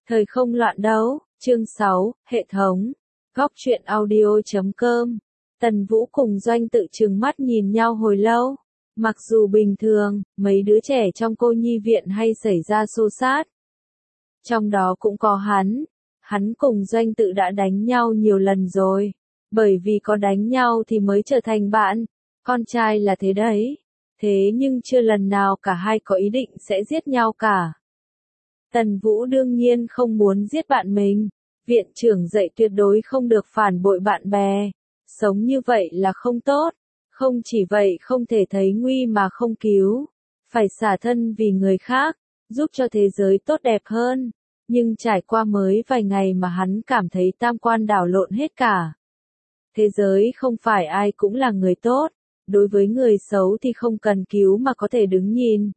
Thời không loạn đấu, chương 6, hệ thống. Góc truyện audio.com. Tần Vũ cùng Doanh Tự trừng mắt nhìn nhau hồi lâu. Mặc dù bình thường, mấy đứa trẻ trong cô nhi viện hay xảy ra xô xát. Trong đó cũng có hắn cùng Doanh Tự đã đánh nhau nhiều lần rồi. Bởi vì có đánh nhau thì mới trở thành bạn, con trai là thế đấy. Thế nhưng chưa lần nào cả hai có ý định sẽ giết nhau cả. Tần Vũ đương nhiên không muốn giết bạn mình. Viện trưởng dạy tuyệt đối không được phản bội bạn bè. Sống như vậy là không tốt. Không chỉ vậy không thể thấy nguy mà không cứu. Phải xả thân vì người khác, giúp cho thế giới tốt đẹp hơn. Nhưng trải qua mới vài ngày mà hắn cảm thấy tam quan đảo lộn hết cả. Thế giới không phải ai cũng là người tốt. Đối với người xấu thì không cần cứu mà có thể đứng nhìn.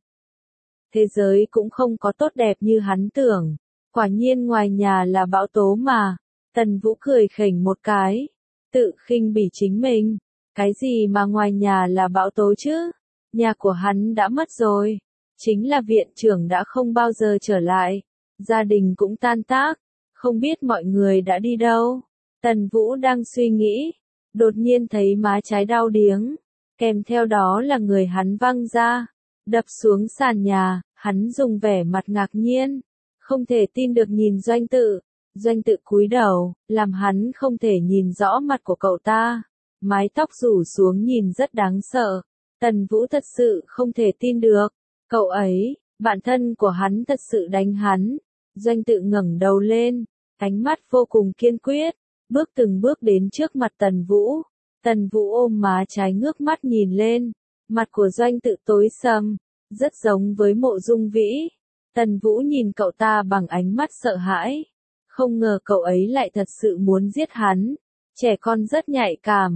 Thế giới cũng không có tốt đẹp như hắn tưởng. Quả nhiên ngoài nhà là bão tố mà. Tần Vũ cười khỉnh một cái. Tự khinh bỉ chính mình. Cái gì mà ngoài nhà là bão tố chứ? Nhà của hắn đã mất rồi. Chính là viện trưởng đã không bao giờ trở lại. Gia đình cũng tan tác. Không biết mọi người đã đi đâu. Tần Vũ đang suy nghĩ. Đột nhiên thấy má trái đau điếng. Kèm theo đó là người hắn văng ra. Đập xuống sàn nhà, hắn dùng vẻ mặt ngạc nhiên. Không thể tin được nhìn Doanh Tự. Doanh Tự cúi đầu, làm hắn không thể nhìn rõ mặt của cậu ta. Mái tóc rủ xuống nhìn rất đáng sợ. Tần Vũ thật sự không thể tin được. Cậu ấy, bạn thân của hắn thật sự đánh hắn. Doanh Tự ngẩng đầu lên, ánh mắt vô cùng kiên quyết. Bước từng bước đến trước mặt Tần Vũ. Tần Vũ ôm má trái ngước mắt nhìn lên. Mặt của Doanh Tự tối sầm, rất giống với Mộ Dung Vĩ. Tần Vũ nhìn cậu ta bằng ánh mắt sợ hãi. Không ngờ cậu ấy lại thật sự muốn giết hắn. Trẻ con rất nhạy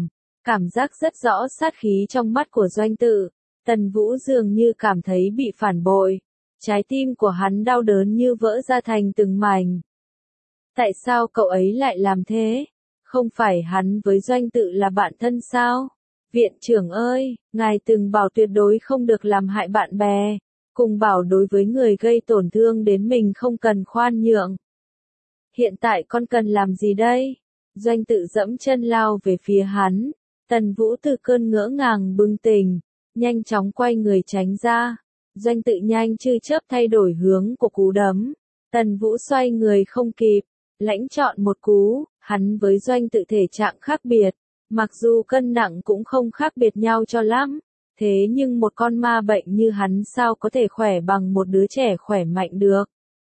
cảm giác rất rõ sát khí trong mắt của Doanh Tự. Tần Vũ dường như cảm thấy bị phản bội. Trái tim của hắn đau đớn như vỡ ra thành từng mảnh. Tại sao cậu ấy lại làm thế? Không phải hắn với Doanh Tự là bạn thân sao? Viện trưởng ơi, ngài từng bảo tuyệt đối không được làm hại bạn bè. Cùng bảo đối với người gây tổn thương đến mình không cần khoan nhượng. Hiện tại con cần làm gì đây? Doanh Tự dẫm chân lao về phía hắn. Tần Vũ từ cơn ngỡ ngàng bừng tỉnh, nhanh chóng quay người tránh ra. Doanh Tự nhanh như chớp thay đổi hướng của cú đấm. Tần Vũ xoay người không kịp, lãnh chọn một cú. Hắn với Doanh Tự thể trạng khác biệt, mặc dù cân nặng cũng không khác biệt nhau cho lắm. Thế nhưng một con ma bệnh như hắn sao có thể khỏe bằng một đứa trẻ khỏe mạnh được.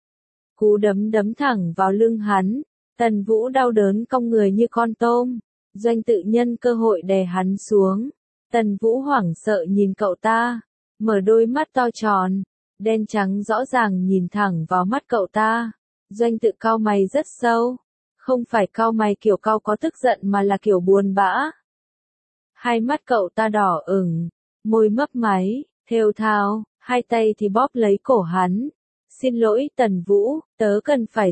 Cú đấm đấm thẳng vào lưng hắn. Tần Vũ đau đớn cong người như con tôm. Doanh Tự nhân cơ hội đè hắn xuống. Tần Vũ hoảng sợ nhìn cậu ta. Mở đôi mắt to tròn, đen trắng rõ ràng nhìn thẳng vào mắt cậu ta. Doanh Tự cau mày rất sâu. Không phải cau mày kiểu cau có tức giận mà là kiểu buồn bã. Hai mắt cậu ta đỏ ửng, môi mấp máy, thều thào, hai tay thì bóp lấy cổ hắn. Xin lỗi Tần Vũ, tớ cần phải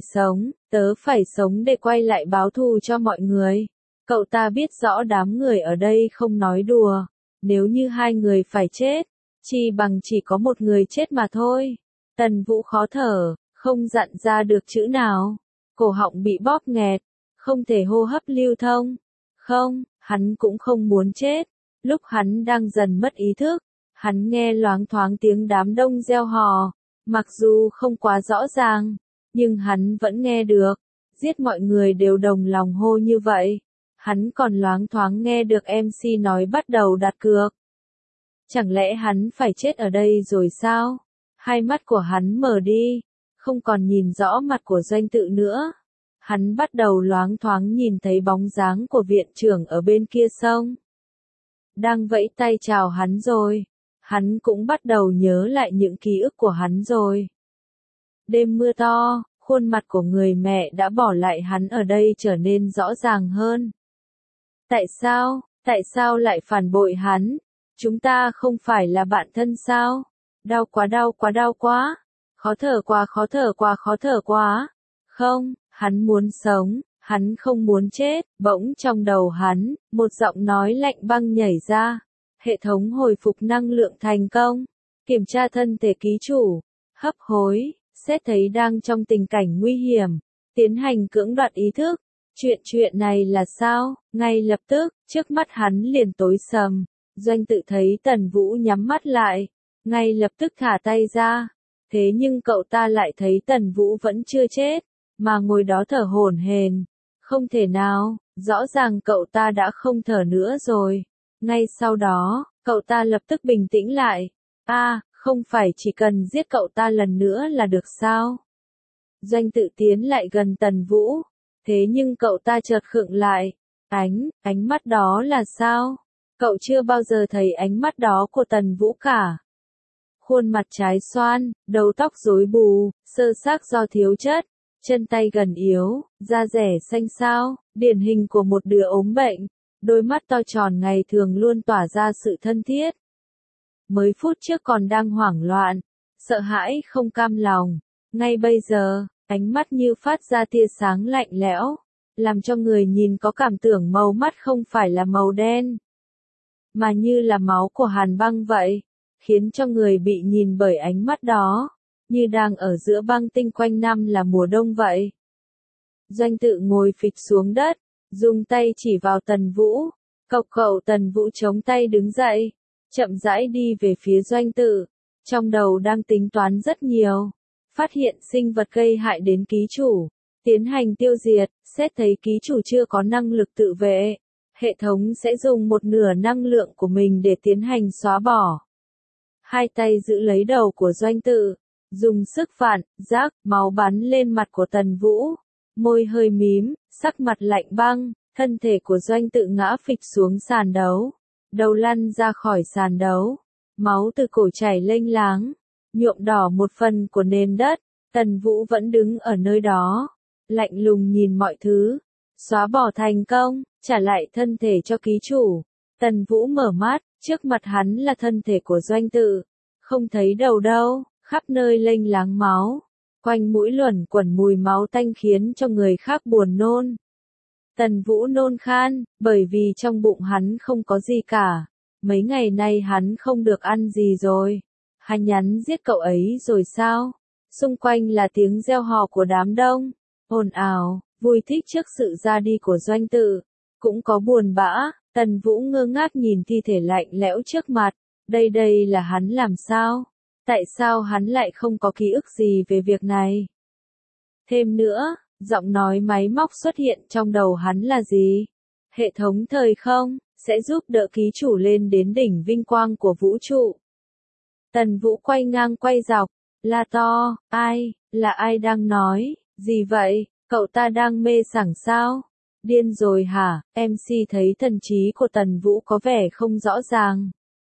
sống để quay lại báo thù cho mọi người. Cậu ta biết rõ đám người ở đây không nói đùa. Nếu như hai người phải chết, chi bằng chỉ có một người chết mà thôi. Tần Vũ khó thở, không dặn ra được chữ nào. Cổ họng bị bóp nghẹt, không thể hô hấp lưu thông. Không, hắn cũng không muốn chết. Lúc hắn đang dần mất ý thức, hắn nghe loáng thoáng tiếng đám đông reo hò. Mặc dù không quá rõ ràng, nhưng hắn vẫn nghe được. Giết mọi người đều đồng lòng hô như vậy. Hắn còn loáng thoáng nghe được MC nói bắt đầu đặt cược. Chẳng lẽ hắn phải chết ở đây rồi sao? Hai mắt của hắn mở đi, không còn nhìn rõ mặt của Doanh Tự nữa. Hắn bắt đầu loáng thoáng nhìn thấy bóng dáng của viện trưởng ở bên kia sông. Đang vẫy tay chào hắn rồi. Hắn cũng bắt đầu nhớ lại những ký ức của hắn rồi. Đêm mưa to, khuôn mặt của người mẹ đã bỏ lại hắn ở đây trở nên rõ ràng hơn. Tại sao lại phản bội hắn? Chúng ta không phải là bạn thân sao? Đau quá. Khó thở quá. Không, hắn muốn sống, hắn không muốn chết. Bỗng trong đầu hắn, một giọng nói lạnh băng nhảy ra. Hệ thống hồi phục năng lượng thành công. Kiểm tra thân thể ký chủ. Hấp hối, xét thấy đang trong tình cảnh nguy hiểm, tiến hành cưỡng đoạt ý thức. Chuyện này là sao? Ngay lập tức, trước mắt hắn liền tối sầm. Doanh Tự thấy Tần Vũ nhắm mắt lại, ngay lập tức thả tay ra. Thế nhưng cậu ta lại thấy Tần Vũ vẫn chưa chết, mà ngồi đó thở hổn hển. Không thể nào, rõ ràng cậu ta đã không thở nữa rồi. Ngay sau đó, cậu ta lập tức bình tĩnh lại. Không phải chỉ cần giết cậu ta lần nữa là được sao? Doanh Tự tiến lại gần Tần Vũ. Thế nhưng cậu ta chợt khựng lại. Ánh mắt đó là sao? Cậu chưa bao giờ thấy ánh mắt đó của Tần Vũ cả. Khuôn mặt trái xoan, đầu tóc rối bù, sơ xác do thiếu chất, chân tay gần yếu, da rẻ xanh xao, điển hình của một đứa ốm bệnh. Đôi mắt to tròn ngày thường luôn tỏa ra sự thân thiết. Mới phút trước còn đang hoảng loạn, sợ hãi không cam lòng. Ngay bây giờ, ánh mắt như phát ra tia sáng lạnh lẽo, làm cho người nhìn có cảm tưởng màu mắt không phải là màu đen, mà như là máu của hàn băng vậy, khiến cho người bị nhìn bởi ánh mắt đó, như đang ở giữa băng tinh quanh năm là mùa đông vậy. Doanh Tự ngồi phịch xuống đất, dùng tay chỉ vào Tần Vũ. Cậu Tần Vũ chống tay đứng dậy, chậm rãi đi về phía Doanh Tự, trong đầu đang tính toán rất nhiều. Phát hiện sinh vật gây hại đến ký chủ, tiến hành tiêu diệt, xét thấy ký chủ chưa có năng lực tự vệ, hệ thống sẽ dùng một nửa năng lượng của mình để tiến hành xóa bỏ. Hai tay giữ lấy đầu của Doanh Tự, dùng sức phản, rác, máu bắn lên mặt của Tần Vũ, môi hơi mím, sắc mặt lạnh băng, thân thể của Doanh Tự ngã phịch xuống sàn đấu, đầu lăn ra khỏi sàn đấu, máu từ cổ chảy lênh láng, nhuộm đỏ một phần của nền đất. Tần Vũ vẫn đứng ở nơi đó, lạnh lùng nhìn mọi thứ. Xóa bỏ thành công, trả lại thân thể cho ký chủ. Tần Vũ mở mắt, trước mặt hắn là thân thể của Doanh Tự. Không thấy đầu đâu, khắp nơi lênh láng máu. Quanh mũi luẩn quẩn mùi máu tanh khiến cho người khác buồn nôn. Tần Vũ nôn khan, bởi vì trong bụng hắn không có gì cả. Mấy ngày nay hắn không được ăn gì rồi. Hắn nhắn giết cậu ấy rồi sao? Xung quanh là tiếng reo hò của đám đông, ồn ào, vui thích trước sự ra đi của Doanh Tự. Cũng có buồn bã, Tần Vũ ngơ ngác nhìn thi thể lạnh lẽo trước mặt. Đây là hắn làm sao? Tại sao hắn lại không có ký ức gì về việc này? Thêm nữa, giọng nói máy móc xuất hiện trong đầu hắn là gì? Hệ thống thời không, sẽ giúp đỡ ký chủ lên đến đỉnh vinh quang của vũ trụ. Tần Vũ quay ngang quay dọc, la to, là ai đang nói, gì vậy, cậu ta đang mê sảng sao? Điên rồi hả? MC thấy thần trí của Tần Vũ có vẻ không rõ ràng.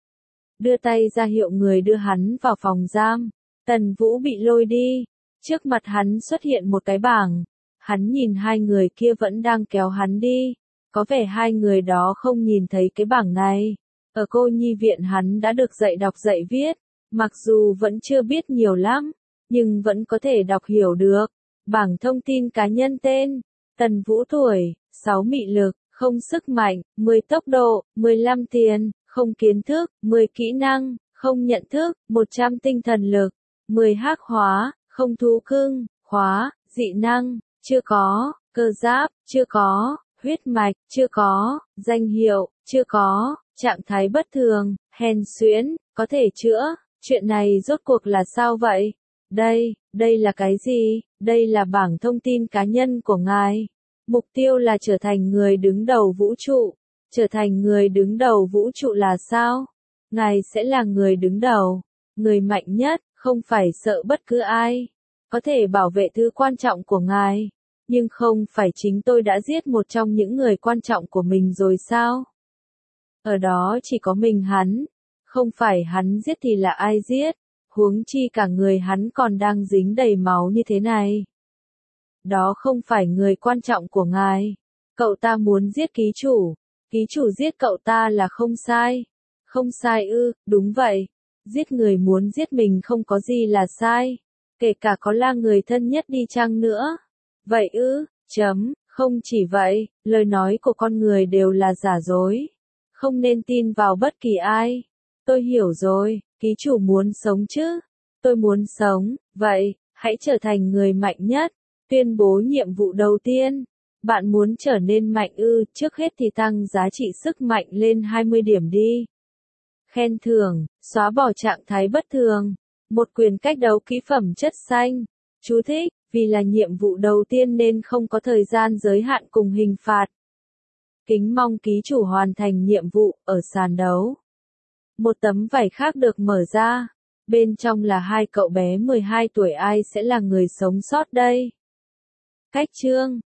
Đưa tay ra hiệu người đưa hắn vào phòng giam. Tần Vũ bị lôi đi. Trước mặt hắn xuất hiện một cái bảng. Hắn nhìn hai người kia vẫn đang kéo hắn đi. Có vẻ hai người đó không nhìn thấy cái bảng này. Ở cô nhi viện hắn đã được dạy đọc dạy viết. Mặc dù vẫn chưa biết nhiều lắm, nhưng vẫn có thể đọc hiểu được. Bảng thông tin cá nhân tên, Tần Vũ tuổi, 6 mị lực, không sức mạnh, 10 tốc độ, 15 tiền, không kiến thức, 10 kỹ năng, không nhận thức, 100 tinh thần lực, 10 hắc hóa, không thú cưng, khóa, dị năng, chưa có, cơ giáp, chưa có, huyết mạch, chưa có, danh hiệu, chưa có, trạng thái bất thường, hèn suyễn, có thể chữa. Chuyện này rốt cuộc là sao vậy? Đây là cái gì? Đây là bảng thông tin cá nhân của ngài. Mục tiêu là trở thành người đứng đầu vũ trụ. Trở thành người đứng đầu vũ trụ là sao? Ngài sẽ là người đứng đầu, người mạnh nhất, không phải sợ bất cứ ai. Có thể bảo vệ thứ quan trọng của ngài. Nhưng không phải chính tôi đã giết một trong những người quan trọng của mình rồi sao? Ở đó chỉ có mình hắn. Không phải hắn giết thì là ai giết, huống chi cả người hắn còn đang dính đầy máu như thế này. Đó không phải người quan trọng của ngài. Cậu ta muốn giết ký chủ giết cậu ta là không sai. Không sai ư, đúng vậy. Giết người muốn giết mình không có gì là sai. Kể cả có là người thân nhất đi chăng nữa. Vậy ư, không chỉ vậy, lời nói của con người đều là giả dối. Không nên tin vào bất kỳ ai. Tôi hiểu rồi, ký chủ muốn sống chứ? Tôi muốn sống, vậy, Hãy trở thành người mạnh nhất. Tuyên bố nhiệm vụ đầu tiên. Bạn muốn trở nên mạnh ư, trước hết thì tăng giá trị sức mạnh lên 20 điểm đi. Khen thưởng, xóa bỏ trạng thái bất thường. Một quyền cách đấu kỹ phẩm chất xanh. Chú thích, vì là nhiệm vụ đầu tiên nên không có thời gian giới hạn cùng hình phạt. Kính mong ký chủ hoàn thành nhiệm vụ ở sàn đấu. Một tấm vải khác được mở ra. Bên trong là hai cậu bé 12 tuổi, ai sẽ là người sống sót đây? Cách chương